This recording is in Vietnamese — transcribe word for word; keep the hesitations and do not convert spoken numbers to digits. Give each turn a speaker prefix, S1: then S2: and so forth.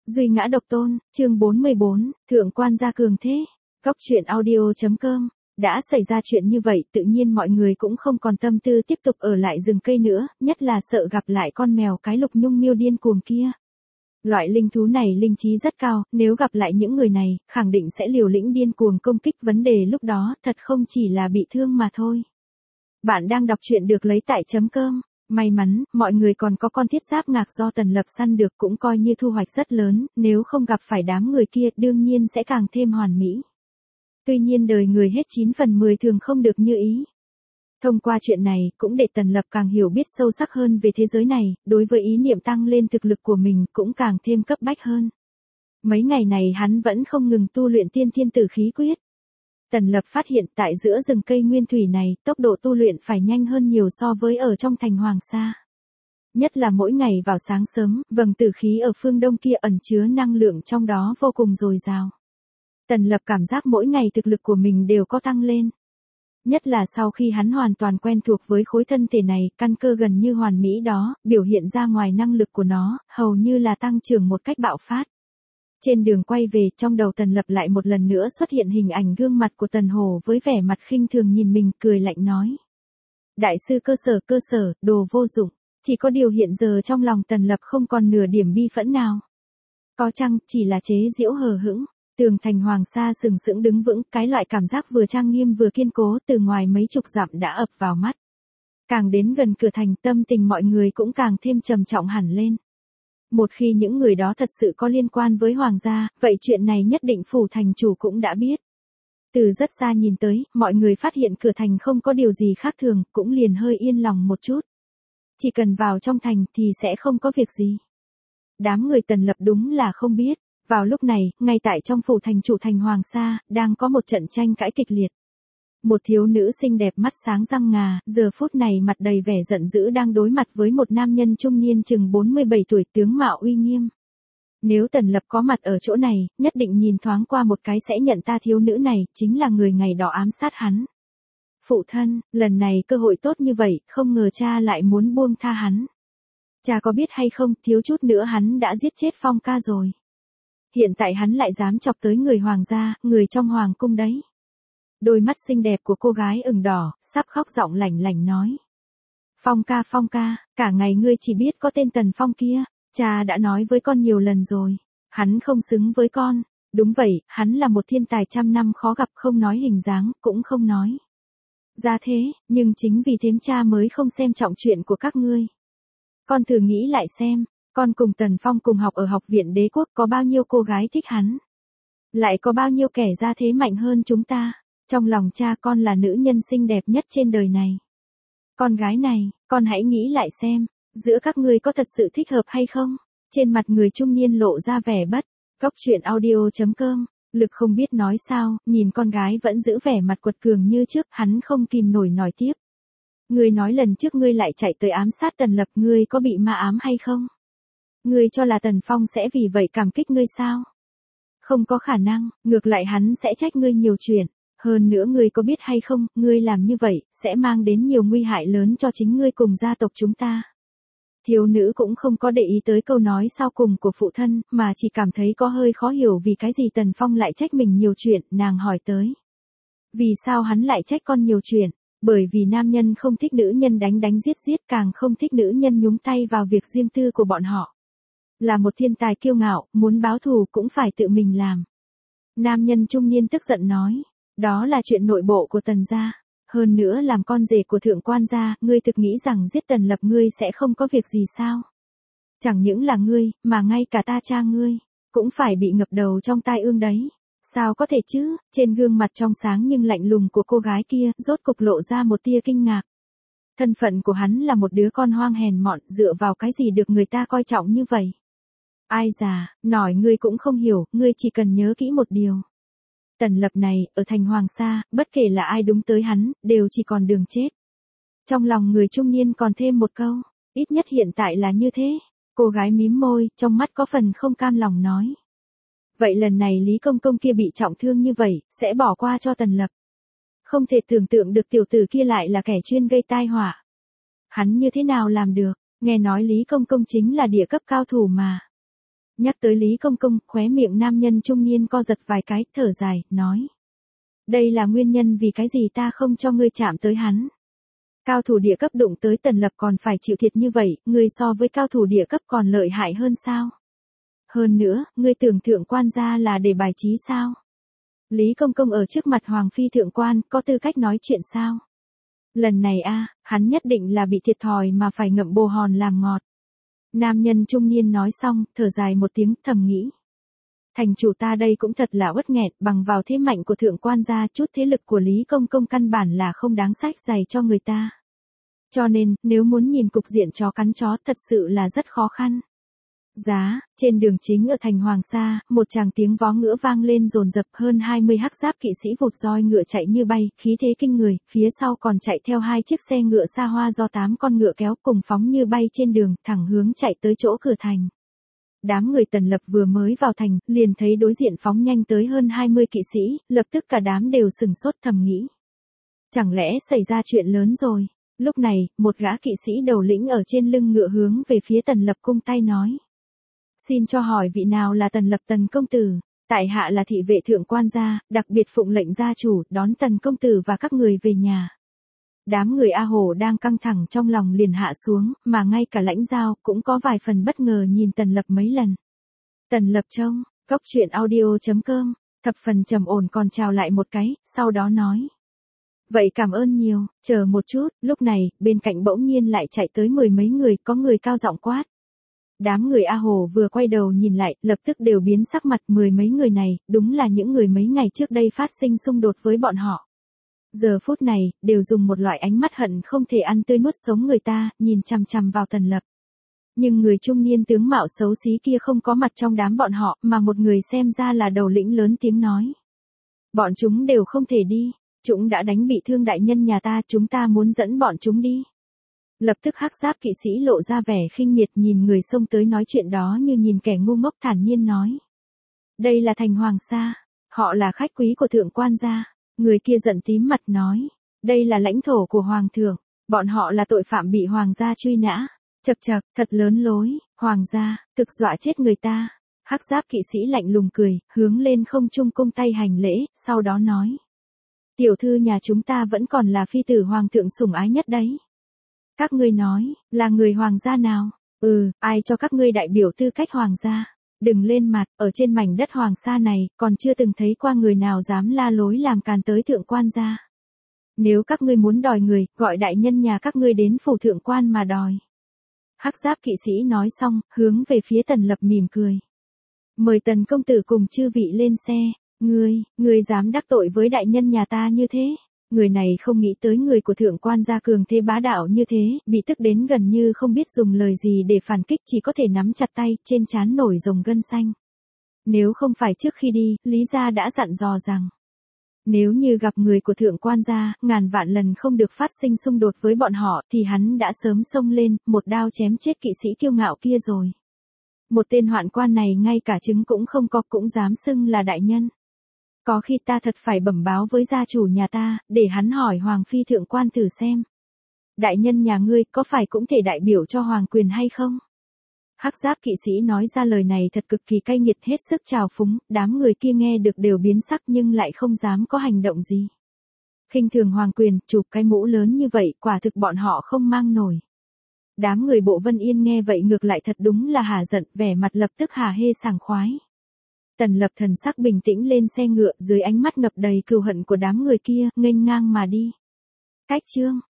S1: Duy ngã độc tôn, chương bốn mươi bốn, thượng quan gia cường thế. Góc truyện audio.com. Đã xảy ra chuyện như vậy, tự nhiên mọi người cũng không còn tâm tư tiếp tục ở lại rừng cây nữa, nhất là sợ gặp lại con mèo cái Lục Nhung miêu điên cuồng kia. Loại linh thú này linh trí rất cao, nếu gặp lại những người này, khẳng định sẽ liều lĩnh điên cuồng công kích, vấn đề lúc đó thật không chỉ là bị thương mà thôi. Bạn đang đọc truyện được lấy tại chấm com. May mắn, mọi người còn có con thiết giáp ngạc do Tần Lập săn được cũng coi như thu hoạch rất lớn, nếu không gặp phải đám người kia đương nhiên sẽ càng thêm hoàn mỹ. Tuy nhiên đời người hết chín phần mười thường không được như ý. Thông qua chuyện này, cũng để Tần Lập càng hiểu biết sâu sắc hơn về thế giới này, đối với ý niệm tăng lên thực lực của mình cũng càng thêm cấp bách hơn. Mấy ngày này hắn vẫn không ngừng tu luyện tiên thiên tử khí quyết. Tần Lập phát hiện tại giữa rừng cây nguyên thủy này, tốc độ tu luyện phải nhanh hơn nhiều so với ở trong thành Hoàng Sa. Nhất là mỗi ngày vào sáng sớm, vầng tử khí ở phương đông kia ẩn chứa năng lượng trong đó vô cùng dồi dào. Tần Lập cảm giác mỗi ngày thực lực của mình đều có tăng lên. Nhất là sau khi hắn hoàn toàn quen thuộc với khối thân thể này, căn cơ gần như hoàn mỹ đó, biểu hiện ra ngoài năng lực của nó, hầu như là tăng trưởng một cách bạo phát. Trên đường quay về, trong đầu Tần Lập lại một lần nữa xuất hiện hình ảnh gương mặt của Tần Hổ với vẻ mặt khinh thường nhìn mình, cười lạnh nói. Đại sư cơ sở cơ sở, đồ vô dụng. Chỉ có điều hiện giờ trong lòng Tần Lập không còn nửa điểm bi phẫn nào. Có chăng, chỉ là chế giễu hờ hững. Tường thành Hoàng Sa sừng sững đứng vững, cái loại cảm giác vừa trang nghiêm vừa kiên cố từ ngoài mấy chục dặm đã ập vào mắt. Càng đến gần cửa thành, tâm tình mọi người cũng càng thêm trầm trọng hẳn lên. Một khi những người đó thật sự có liên quan với Hoàng gia, vậy chuyện này nhất định phủ thành chủ cũng đã biết. Từ rất xa nhìn tới, mọi người phát hiện cửa thành không có điều gì khác thường, cũng liền hơi yên lòng một chút. Chỉ cần vào trong thành thì sẽ không có việc gì. Đám người Tần Lập đúng là không biết. Vào lúc này, ngay tại trong phủ thành chủ thành Hoàng Sa, đang có một trận tranh cãi kịch liệt. Một thiếu nữ xinh đẹp mắt sáng răng ngà, giờ phút này mặt đầy vẻ giận dữ đang đối mặt với một nam nhân trung niên chừng bốn mươi bảy tuổi, tướng mạo uy nghiêm. Nếu Tần Lập có mặt ở chỗ này, nhất định nhìn thoáng qua một cái sẽ nhận ra thiếu nữ này chính là người ngày đó ám sát hắn. Phụ thân, lần này cơ hội tốt như vậy, không ngờ cha lại muốn buông tha hắn. Cha có biết hay không, thiếu chút nữa hắn đã giết chết Phong ca rồi. Hiện tại hắn lại dám chọc tới người hoàng gia, người trong hoàng cung đấy. Đôi mắt xinh đẹp của cô gái ửng đỏ, sắp khóc giọng lảnh lảnh nói. Phong ca Phong ca, cả ngày ngươi chỉ biết có tên Tần Phong kia, cha đã nói với con nhiều lần rồi. Hắn không xứng với con. Đúng vậy, hắn là một thiên tài trăm năm khó gặp, không nói hình dáng, cũng không nói ra thế, nhưng chính vì thế cha mới không xem trọng chuyện của các ngươi. Con thử nghĩ lại xem. Con cùng Tần Phong cùng học ở học viện đế quốc, có bao nhiêu cô gái thích hắn. Lại có bao nhiêu kẻ ra thế mạnh hơn chúng ta. Trong lòng cha con là nữ nhân xinh đẹp nhất trên đời này. Con gái này, con hãy nghĩ lại xem, giữa các ngươi có thật sự thích hợp hay không? Trên mặt người trung niên lộ ra vẻ bất. Góc truyện audio.com. Lực không biết nói sao, nhìn con gái vẫn giữ vẻ mặt quật cường như trước, hắn không kìm nổi nói tiếp. Ngươi nói lần trước ngươi lại chạy tới ám sát Tần Lập, ngươi có bị ma ám hay không? Ngươi cho là Tần Phong sẽ vì vậy cảm kích ngươi sao? Không có khả năng, ngược lại hắn sẽ trách ngươi nhiều chuyện. Hơn nữa ngươi có biết hay không, ngươi làm như vậy, sẽ mang đến nhiều nguy hại lớn cho chính ngươi cùng gia tộc chúng ta. Thiếu nữ cũng không có để ý tới câu nói sau cùng của phụ thân, mà chỉ cảm thấy có hơi khó hiểu vì cái gì Tần Phong lại trách mình nhiều chuyện, nàng hỏi tới. Vì sao hắn lại trách con nhiều chuyện? Bởi vì nam nhân không thích nữ nhân đánh đánh giết giết, càng không thích nữ nhân nhúng tay vào việc riêng tư của bọn họ. Là một thiên tài kiêu ngạo, muốn báo thù cũng phải tự mình làm. Nam nhân trung niên tức giận nói, đó là chuyện nội bộ của Tần gia. Hơn nữa làm con rể của thượng quan gia, ngươi thực nghĩ rằng giết Tần Lập ngươi sẽ không có việc gì sao? Chẳng những là ngươi, mà ngay cả ta cha ngươi, cũng phải bị ngập đầu trong tai ương đấy. Sao có thể chứ? Trên gương mặt trong sáng nhưng lạnh lùng của cô gái kia, rốt cục lộ ra một tia kinh ngạc. Thân phận của hắn là một đứa con hoang hèn mọn, dựa vào cái gì được người ta coi trọng như vậy? Ai già, nói ngươi cũng không hiểu, ngươi chỉ cần nhớ kỹ một điều. Tần Lập này, ở thành Hoàng Sa, bất kể là ai đúng tới hắn, đều chỉ còn đường chết. Trong lòng người trung niên còn thêm một câu, ít nhất hiện tại là như thế. Cô gái mím môi, trong mắt có phần không cam lòng nói. Vậy lần này Lý Công Công kia bị trọng thương như vậy, sẽ bỏ qua cho Tần Lập. Không thể tưởng tượng được tiểu tử kia lại là kẻ chuyên gây tai họa. Hắn như thế nào làm được, nghe nói Lý Công Công chính là địa cấp cao thủ mà. Nhắc tới Lý Công Công, khóe miệng nam nhân trung niên co giật vài cái, thở dài, nói. Đây là nguyên nhân vì cái gì ta không cho ngươi chạm tới hắn. Cao thủ địa cấp đụng tới Tần Lập còn phải chịu thiệt như vậy, ngươi so với cao thủ địa cấp còn lợi hại hơn sao? Hơn nữa, ngươi tưởng thượng quan gia là để bài trí sao? Lý Công Công ở trước mặt Hoàng Phi thượng quan, có tư cách nói chuyện sao? Lần này a, hắn nhất định là bị thiệt thòi mà phải ngậm bồ hòn làm ngọt. Nam nhân trung niên nói xong, thở dài một tiếng, thầm nghĩ. Thành chủ ta đây cũng thật là uất nghẹt, bằng vào thế mạnh của thượng quan gia, chút thế lực của Lý Công Công căn bản là không đáng sách giày cho người ta. Cho nên, nếu muốn nhìn cục diện chó cắn chó thật sự là rất khó khăn. Giá, trên đường chính ở thành Hoàng Sa, một tràng tiếng vó ngựa vang lên dồn dập, hơn hai mươi hắc giáp kỵ sĩ vụt roi ngựa chạy như bay, khí thế kinh người, phía sau còn chạy theo hai chiếc xe ngựa xa hoa do tám con ngựa kéo cùng phóng như bay trên đường, thẳng hướng chạy tới chỗ cửa thành. Đám người Tần Lập vừa mới vào thành, liền thấy đối diện phóng nhanh tới hơn hai mươi kỵ sĩ, lập tức cả đám đều sừng sốt thầm nghĩ. Chẳng lẽ xảy ra chuyện lớn rồi? Lúc này, một gã kỵ sĩ đầu lĩnh ở trên lưng ngựa hướng về phía Tần Lập cung tay nói. Xin cho hỏi vị nào là Tần Lập Tần công tử, tại hạ là thị vệ thượng quan gia, đặc biệt phụng lệnh gia chủ, đón Tần công tử và các người về nhà. Đám người A Hổ đang căng thẳng trong lòng liền hạ xuống, mà ngay cả lãnh giao cũng có vài phần bất ngờ nhìn Tần Lập mấy lần. Tần Lập trông, góc truyện audio chấm com, thập phần trầm ổn còn chào lại một cái, sau đó nói. Vậy cảm ơn nhiều, chờ một chút, lúc này, bên cạnh bỗng nhiên lại chạy tới mười mấy người, có người cao giọng quát. Đám người A Hồ vừa quay đầu nhìn lại, lập tức đều biến sắc mặt, mười mấy người này, đúng là những người mấy ngày trước đây phát sinh xung đột với bọn họ. Giờ phút này, đều dùng một loại ánh mắt hận không thể ăn tươi nuốt sống người ta, nhìn chằm chằm vào Tần Lập. Nhưng người trung niên tướng mạo xấu xí kia không có mặt trong đám bọn họ, mà một người xem ra là đầu lĩnh lớn tiếng nói. Bọn chúng đều không thể đi, chúng đã đánh bị thương đại nhân nhà ta, chúng ta muốn dẫn bọn chúng đi. Lập tức hắc giáp kỵ sĩ lộ ra vẻ khinh miệt nhìn người xông tới nói chuyện đó như nhìn kẻ ngu ngốc thản nhiên nói. Đây là thành Hoàng Sa, họ là khách quý của thượng quan gia. Người kia giận tím mặt nói, đây là lãnh thổ của Hoàng thượng, bọn họ là tội phạm bị Hoàng gia truy nã. Chật chật, thật lớn lối, Hoàng gia, thực dọa chết người ta. Hắc giáp kỵ sĩ lạnh lùng cười, hướng lên không trung cung tay hành lễ, sau đó nói. Tiểu thư nhà chúng ta vẫn còn là phi tử Hoàng thượng sủng ái nhất đấy. Các ngươi nói, là người Hoàng gia nào? Ừ, ai cho các ngươi đại biểu tư cách Hoàng gia? Đừng lên mặt, ở trên mảnh đất Hoàng Sa này, còn chưa từng thấy qua người nào dám la lối làm càn tới thượng quan gia. Nếu các ngươi muốn đòi người, gọi đại nhân nhà các ngươi đến phủ thượng quan mà đòi. Hắc giáp kỵ sĩ nói xong, hướng về phía Tần Lập mỉm cười. Mời Tần công tử cùng chư vị lên xe, ngươi, ngươi dám đắc tội với đại nhân nhà ta như thế. Người này không nghĩ tới người của thượng quan gia cường thế bá đạo như thế, bị tức đến gần như không biết dùng lời gì để phản kích, chỉ có thể nắm chặt tay, trên trán nổi rồng gân xanh. Nếu không phải trước khi đi, Lý gia đã dặn dò rằng, nếu như gặp người của thượng quan gia, ngàn vạn lần không được phát sinh xung đột với bọn họ, thì hắn đã sớm xông lên, một đao chém chết kỵ sĩ kiêu ngạo kia rồi. Một tên hoạn quan này ngay cả trứng cũng không có cũng dám xưng là đại nhân. Có khi ta thật phải bẩm báo với gia chủ nhà ta, để hắn hỏi Hoàng phi thượng quan thử xem. Đại nhân nhà ngươi có phải cũng thể đại biểu cho Hoàng quyền hay không? Hắc giáp kỵ sĩ nói ra lời này thật cực kỳ cay nghiệt, hết sức trào phúng, đám người kia nghe được đều biến sắc nhưng lại không dám có hành động gì. Khinh thường Hoàng quyền, chụp cái mũ lớn như vậy, quả thực bọn họ không mang nổi. Đám người Bộ Vân Yên nghe vậy ngược lại thật đúng là hả giận, vẻ mặt lập tức hả hê sảng khoái. Tần Lập thần sắc bình tĩnh lên xe ngựa, dưới ánh mắt ngập đầy cừu hận của đám người kia, nghênh ngang mà đi. Cách chương